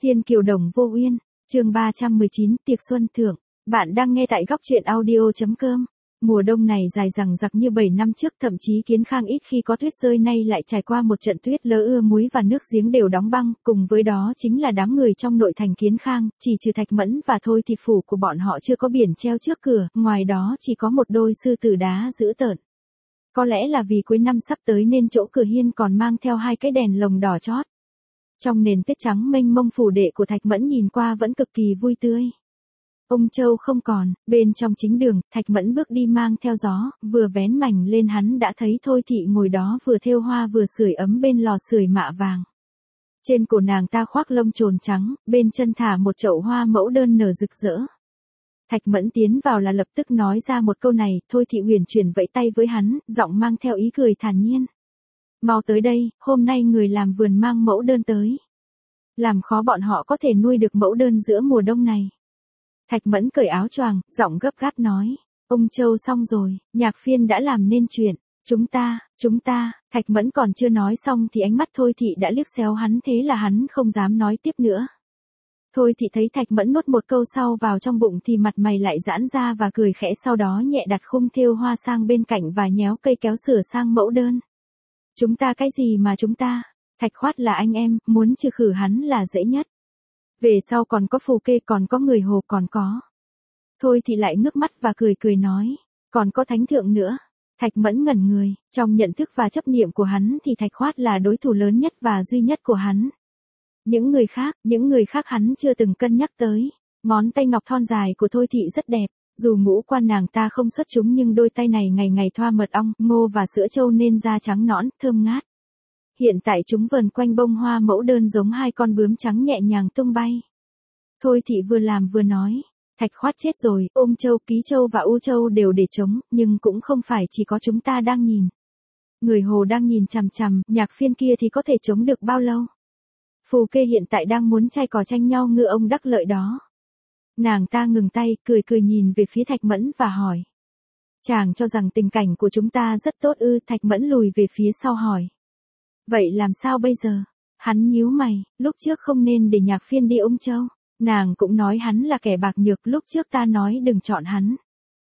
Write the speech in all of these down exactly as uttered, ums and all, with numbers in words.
Thiên kiều đồng vô uyên, chương ba trăm mười chín, tiệc xuân thưởng. Bạn đang nghe tại góc truyện audio chấm com. Mùa đông này dài dằng dặc như bảy năm trước, thậm chí Kiến Khang ít khi có tuyết rơi, nay lại trải qua một trận tuyết lỡ ưa muối và nước giếng đều đóng băng, cùng với đó chính là đám người trong nội thành Kiến Khang, chỉ trừ Thạch Mẫn và Thôi thì phủ của bọn họ chưa có biển treo trước cửa, ngoài đó chỉ có một đôi sư tử đá dữ tợn. Có lẽ là vì cuối năm sắp tới nên chỗ cửa hiên còn mang theo hai cái đèn lồng đỏ chót. Trong nền tuyết trắng mênh mông, phủ đệ của Thạch Mẫn nhìn qua vẫn cực kỳ vui tươi. Ông Châu không còn, bên trong chính đường, Thạch Mẫn bước đi mang theo gió, vừa vén mảnh lên hắn đã thấy Thôi Thị ngồi đó vừa thêu hoa vừa sưởi ấm bên lò sưởi mạ vàng. Trên cổ nàng ta khoác lông trồn trắng, bên chân thả một chậu hoa mẫu đơn nở rực rỡ. Thạch Mẫn tiến vào là lập tức nói ra một câu này, Thôi Thị huyền chuyển vẫy tay với hắn, giọng mang theo ý cười thản nhiên. Mau tới đây, hôm nay người làm vườn mang mẫu đơn tới. Làm khó bọn họ có thể nuôi được mẫu đơn giữa mùa đông này. Thạch Mẫn cởi áo choàng, giọng gấp gáp nói. Ông Châu xong rồi, nhạc phiên đã làm nên chuyện. Chúng ta, chúng ta, Thạch Mẫn còn chưa nói xong thì ánh mắt Thôi Thị đã liếc xéo hắn, thế là hắn không dám nói tiếp nữa. Thôi Thị thấy Thạch Mẫn nuốt một câu sau vào trong bụng thì mặt mày lại giãn ra và cười khẽ, sau đó nhẹ đặt khung thêu hoa sang bên cạnh và nhéo cây kéo sửa sang mẫu đơn. Chúng ta cái gì mà chúng ta? Thạch Khoát là anh em, muốn trừ khử hắn là dễ nhất. Về sau còn có Phù Kê, còn có người Hồ, còn có. Thôi Thị lại ngước mắt và cười cười nói, còn có Thánh Thượng nữa. Thạch Mẫn ngẩn người, trong nhận thức và chấp niệm của hắn thì Thạch Khoát là đối thủ lớn nhất và duy nhất của hắn. Những người khác, những người khác hắn chưa từng cân nhắc tới. Ngón tay ngọc thon dài của Thôi Thị rất đẹp. Dù ngũ quan nàng ta không xuất chúng nhưng đôi tay này ngày ngày thoa mật ong, ngô và sữa trâu nên da trắng nõn, thơm ngát. Hiện tại chúng vờn quanh bông hoa mẫu đơn giống hai con bướm trắng nhẹ nhàng tung bay. Thôi Thị vừa làm vừa nói, Thạch Khoát chết rồi, Ôm Châu, Ký Châu và U Châu đều để trống, nhưng cũng không phải chỉ có chúng ta đang nhìn. Người Hồ đang nhìn chằm chằm, nhạc phiên kia thì có thể chống được bao lâu? Phù Kê hiện tại đang muốn chai cò tranh nhau ngư ông đắc lợi đó. Nàng ta ngừng tay, cười cười nhìn về phía Thạch Mẫn và hỏi. Chàng cho rằng tình cảnh của chúng ta rất tốt ư? Thạch Mẫn lùi về phía sau hỏi. Vậy làm sao bây giờ? Hắn nhíu mày, lúc trước không nên để nhạc phiên đi Ôm Châu. Nàng cũng nói hắn là kẻ bạc nhược, lúc trước ta nói đừng chọn hắn.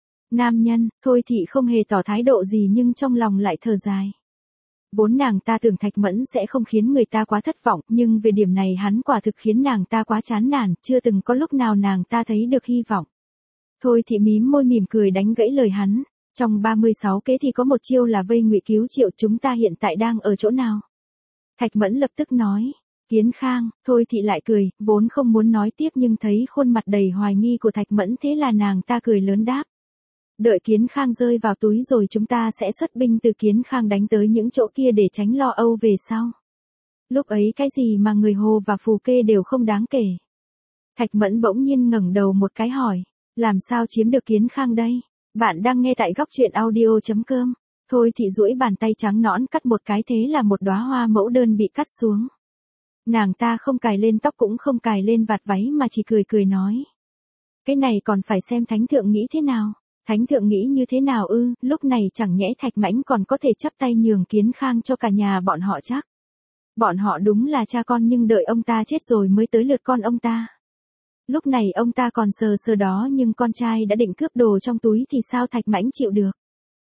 Nam nhân, Thôi Thị không hề tỏ thái độ gì nhưng trong lòng lại thở dài. Vốn nàng ta tưởng Thạch Mẫn sẽ không khiến người ta quá thất vọng, nhưng về điểm này hắn quả thực khiến nàng ta quá chán nản, chưa từng có lúc nào nàng ta thấy được hy vọng. Thôi Thị mím môi mỉm cười đánh gãy lời hắn, trong ba mươi sáu kế thì có một chiêu là vây ngụy cứu triệu, chúng ta hiện tại đang ở chỗ nào? Thạch Mẫn lập tức nói, Kiến Khang. Thôi Thị lại cười, vốn không muốn nói tiếp nhưng thấy khuôn mặt đầy hoài nghi của Thạch Mẫn thế là nàng ta cười lớn đáp. Đợi Kiến Khang rơi vào túi rồi chúng ta sẽ xuất binh từ Kiến Khang đánh tới những chỗ kia để tránh lo âu về sau. Lúc ấy cái gì mà người Hồ và Phù Kê đều không đáng kể. Thạch Mẫn bỗng nhiên ngẩng đầu một cái hỏi, làm sao chiếm được Kiến Khang đây? Bạn đang nghe tại góc truyện audio chấm com. Thôi Thị duỗi bàn tay trắng nõn cắt một cái, thế là một đóa hoa mẫu đơn bị cắt xuống. Nàng ta không cài lên tóc cũng không cài lên vạt váy mà chỉ cười cười nói. Cái này còn phải xem Thánh Thượng nghĩ thế nào. Thánh Thượng nghĩ như thế nào ư? Lúc này chẳng nhẽ Thạch Mãnh còn có thể chắp tay nhường Kiến Khang cho cả nhà bọn họ chắc. Bọn họ đúng là cha con nhưng đợi ông ta chết rồi mới tới lượt con ông ta. Lúc này ông ta còn sờ sờ đó nhưng con trai đã định cướp đồ trong túi thì sao Thạch Mãnh chịu được.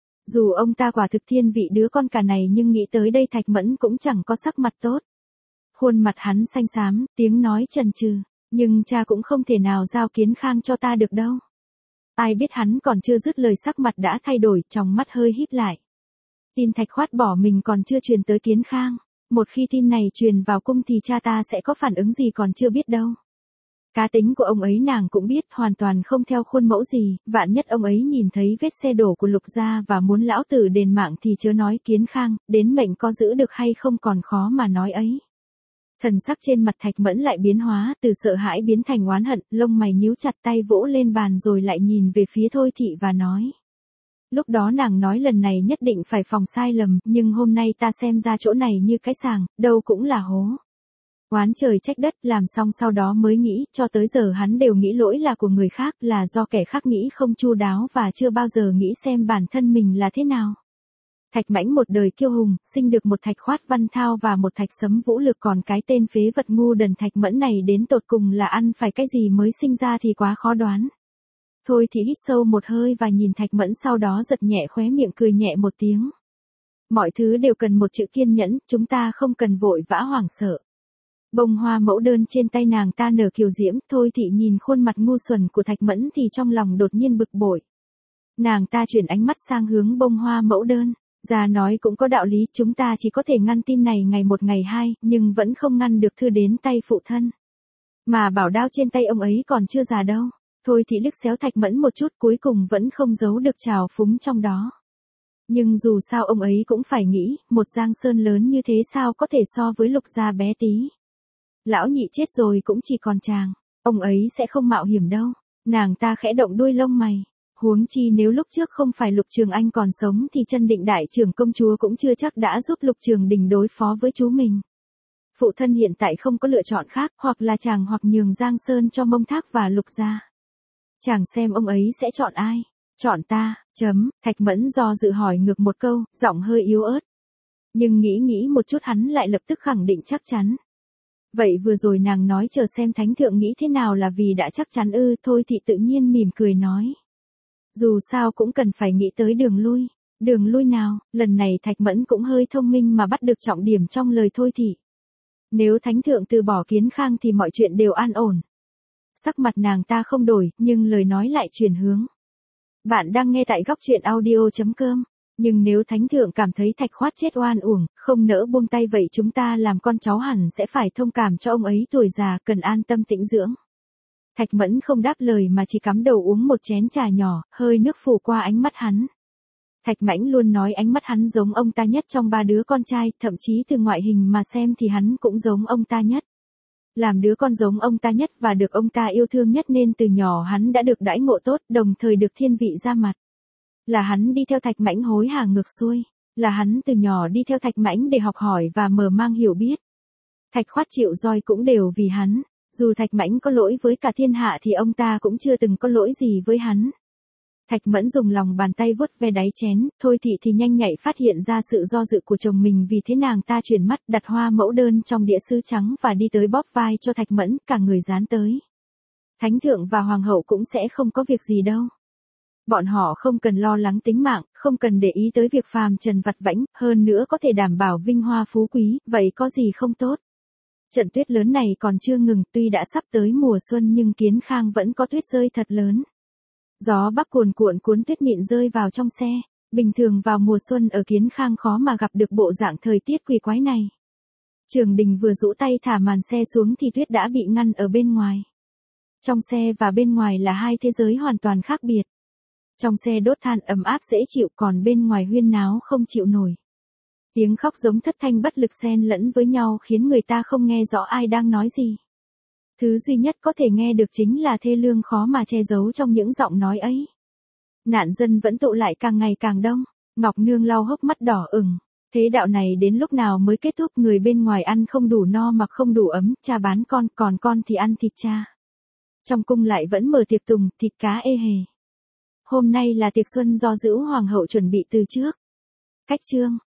Dù ông ta quả thực thiên vị đứa con cả này nhưng nghĩ tới đây Thạch Mẫn cũng chẳng có sắc mặt tốt. Khuôn mặt hắn xanh xám, tiếng nói chần chừ, nhưng cha cũng không thể nào giao Kiến Khang cho ta được đâu. Ai biết hắn còn chưa dứt lời sắc mặt đã thay đổi, trong mắt hơi híp lại. Tin Thạch Khoát bỏ mình còn chưa truyền tới Kiến Khang. Một khi tin này truyền vào cung thì cha ta sẽ có phản ứng gì còn chưa biết đâu. Cá tính của ông ấy nàng cũng biết, hoàn toàn không theo khuôn mẫu gì, vạn nhất ông ấy nhìn thấy vết xe đổ của Lục gia và muốn lão tử đền mạng thì chớ nói Kiến Khang, đến mệnh có giữ được hay không còn khó mà nói ấy. Thần sắc trên mặt Thạch Mẫn lại biến hóa, từ sợ hãi biến thành oán hận, lông mày nhíu chặt, tay vỗ lên bàn rồi lại nhìn về phía Thôi Thị và nói. Lúc đó nàng nói lần này nhất định phải phòng sai lầm, nhưng hôm nay ta xem ra chỗ này như cái sàng, đâu cũng là hố. Oán trời trách đất, làm xong sau đó mới nghĩ, cho tới giờ hắn đều nghĩ lỗi là của người khác, là do kẻ khác nghĩ không chu đáo và chưa bao giờ nghĩ xem bản thân mình là thế nào. Thạch Mãnh một đời kiêu hùng, sinh được một Thạch Khoát Văn Thao và một Thạch Sấm Vũ Lực, còn cái tên phế vật ngu đần Thạch Mẫn này đến tột cùng là ăn phải cái gì mới sinh ra thì quá khó đoán. Thôi thì hít sâu một hơi và nhìn Thạch Mẫn, sau đó giật nhẹ khóe miệng cười nhẹ một tiếng. Mọi thứ đều cần một chữ kiên nhẫn, chúng ta không cần vội vã hoảng sợ. Bông hoa mẫu đơn trên tay nàng ta nở kiều diễm, Thôi Thị nhìn khuôn mặt ngu xuẩn của Thạch Mẫn thì trong lòng đột nhiên bực bội. Nàng ta chuyển ánh mắt sang hướng bông hoa mẫu đơn. Già nói cũng có đạo lý, chúng ta chỉ có thể ngăn tin này ngày một ngày hai, nhưng vẫn không ngăn được thư đến tay phụ thân. Mà bảo đao trên tay ông ấy còn chưa già đâu. Thôi Thị liếc xéo Thạch Mẫn một chút, cuối cùng vẫn không giấu được trào phúng trong đó. Nhưng dù sao ông ấy cũng phải nghĩ, một Giang Sơn lớn như thế sao có thể so với Lục gia bé tí. Lão nhị chết rồi cũng chỉ còn chàng, ông ấy sẽ không mạo hiểm đâu. Nàng ta khẽ động đuôi lông mày. Huống chi nếu lúc trước không phải Lục Trường Anh còn sống thì Chân Định đại trưởng công chúa cũng chưa chắc đã giúp Lục Trường Đình đối phó với chú mình. Phụ thân hiện tại không có lựa chọn khác, hoặc là chàng hoặc nhường Giang Sơn cho Mông Thác và Lục gia. Chàng xem ông ấy sẽ chọn ai? Chọn ta, chấm, Thạch Mẫn do dự hỏi ngược một câu, giọng hơi yếu ớt. Nhưng nghĩ nghĩ một chút hắn lại lập tức khẳng định chắc chắn. Vậy vừa rồi nàng nói chờ xem thánh thượng nghĩ thế nào là vì đã chắc chắn ư? Thôi Thị tự nhiên mỉm cười nói. Dù sao cũng cần phải nghĩ tới đường lui. Đường lui nào? Lần này Thạch Mẫn cũng hơi thông minh mà bắt được trọng điểm trong lời Thôi Thị. Nếu thánh thượng từ bỏ Kiến Khang thì mọi chuyện đều an ổn. Sắc mặt nàng ta không đổi, nhưng lời nói lại chuyển hướng. Bạn đang nghe tại góc truyện audio chấm com. Nhưng nếu thánh thượng cảm thấy Thạch Khoát chết oan uổng, không nỡ buông tay, vậy chúng ta làm con cháu hẳn sẽ phải thông cảm cho ông ấy tuổi già, cần an tâm tĩnh dưỡng. Thạch Mẫn không đáp lời mà chỉ cắm đầu uống một chén trà nhỏ, hơi nước phủ qua ánh mắt hắn. Thạch Mãnh luôn nói ánh mắt hắn giống ông ta nhất trong ba đứa con trai, thậm chí từ ngoại hình mà xem thì hắn cũng giống ông ta nhất. Làm đứa con giống ông ta nhất và được ông ta yêu thương nhất nên từ nhỏ hắn đã được đãi ngộ tốt, đồng thời được thiên vị ra mặt. Là hắn đi theo Thạch Mãnh hối hả ngược xuôi, là hắn từ nhỏ đi theo Thạch Mãnh để học hỏi và mở mang hiểu biết. Thạch Khoát chịu roi cũng đều vì hắn, dù Thạch Mãnh có lỗi với cả thiên hạ thì ông ta cũng chưa từng có lỗi gì với hắn. Thạch Mẫn dùng lòng bàn tay vuốt ve đáy chén, Thôi Thị thì nhanh nhạy phát hiện ra sự do dự của chồng mình, vì thế nàng ta chuyển mắt đặt hoa mẫu đơn trong đĩa sứ trắng và đi tới bóp vai cho Thạch Mẫn, cả người dán tới. Thánh thượng và hoàng hậu cũng sẽ không có việc gì đâu. Bọn họ không cần lo lắng tính mạng, không cần để ý tới việc phàm trần vặt vãnh, hơn nữa có thể đảm bảo vinh hoa phú quý, vậy có gì không tốt. Trận tuyết lớn này còn chưa ngừng, tuy đã sắp tới mùa xuân nhưng Kiến Khang vẫn có tuyết rơi thật lớn. Gió bắc cuồn cuộn cuốn tuyết mịn rơi vào trong xe, bình thường vào mùa xuân ở Kiến Khang khó mà gặp được bộ dạng thời tiết quỷ quái này. Trường Đình vừa rũ tay thả màn xe xuống thì tuyết đã bị ngăn ở bên ngoài. Trong xe và bên ngoài là hai thế giới hoàn toàn khác biệt. Trong xe đốt than ấm áp dễ chịu, còn bên ngoài huyên náo không chịu nổi. Tiếng khóc giống thất thanh bất lực xen lẫn với nhau khiến người ta không nghe rõ ai đang nói gì. Thứ duy nhất có thể nghe được chính là thê lương khó mà che giấu trong những giọng nói ấy. Nạn dân vẫn tụ lại càng ngày càng đông, Ngọc Nương lau hốc mắt đỏ ửng. Thế đạo này đến lúc nào mới kết thúc? Người bên ngoài ăn không đủ no mặc không đủ ấm, cha bán con, còn con thì ăn thịt cha. Trong cung lại vẫn mở tiệc tùng, thịt cá ê hề. Hôm nay là tiệc xuân do Dữu Hoàng hậu chuẩn bị từ trước. Cách chương